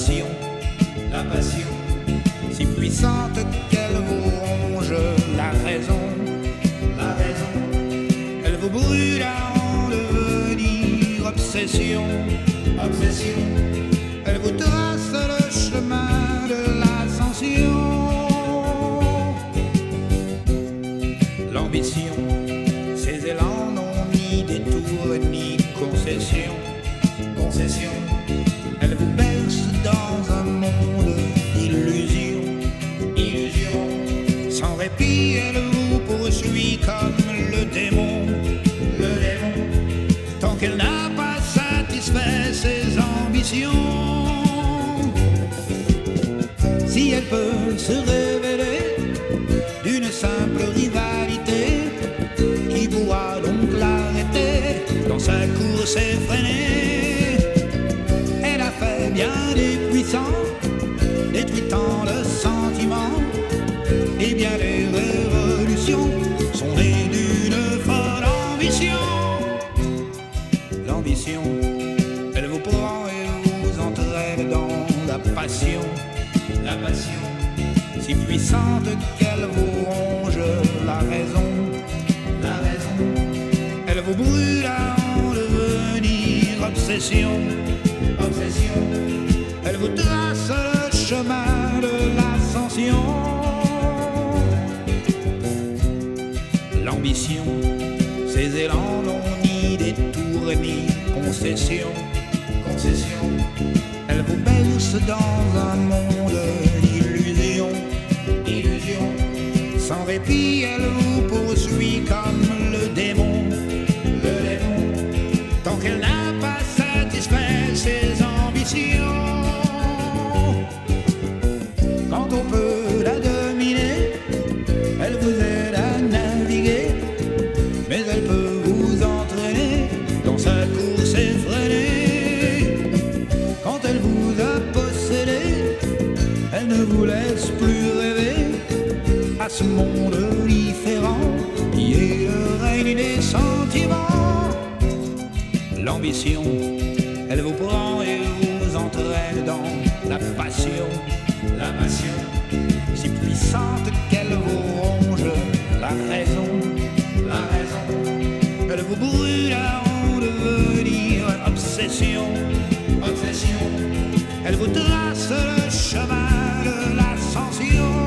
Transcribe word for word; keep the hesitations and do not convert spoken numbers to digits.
passion, la passion, si puissante qu'elle vous ronge la raison, la raison, elle vous brûle à en devenir obsession, obsession, elle vous trace le chemin de l'ascension. L'ambition, ses élans n'ont ni détour ni concession, concession, elle vous berce dans un monde d'illusions, illusions, sans répit elle vous poursuit comme le démon, le démon, tant qu'elle n'a pas satisfait ses ambitions. Si elle peut se révéler d'une simple rivalité, qui pourra donc l'arrêter dans sa course effrénée? Elle a fait bien des puissants, détruisant le sentiment, et bien les révolutions sont nées d'une folle ambition. L'ambition, elle vous prend et vous entraîne dans la passion, la passion, si puissante qu'elle vous ronge la raison, la raison, elle vous brûle à en devenir obsession, obsession, elle vous trace le chemin de l'ascension. L'ambition, ses élans n'ont ni détour ni concession, concession, elle vous berce dans un monde d'illusions, illusions, sans répit elle vous poursuit comme le démon, le démon, tant qu'elle n'a pas satisfait ses ambitions. Quand on peut la dominer, elle vous aide à naviguer, mais elle peut vous entraîner dans sa course effrénée. Quand elle vous a possédé, elle ne vous laisse plus rêver à ce monde différent qui est le règne des sentiments. L'ambition, elle vous prend et vous entraîne dans la passion, la passion, si puissante qu'elle vous ronge la raison, la raison, elle vous brûle à en devenir obsession, obsession, elle vous trace le chemin de l'ascension.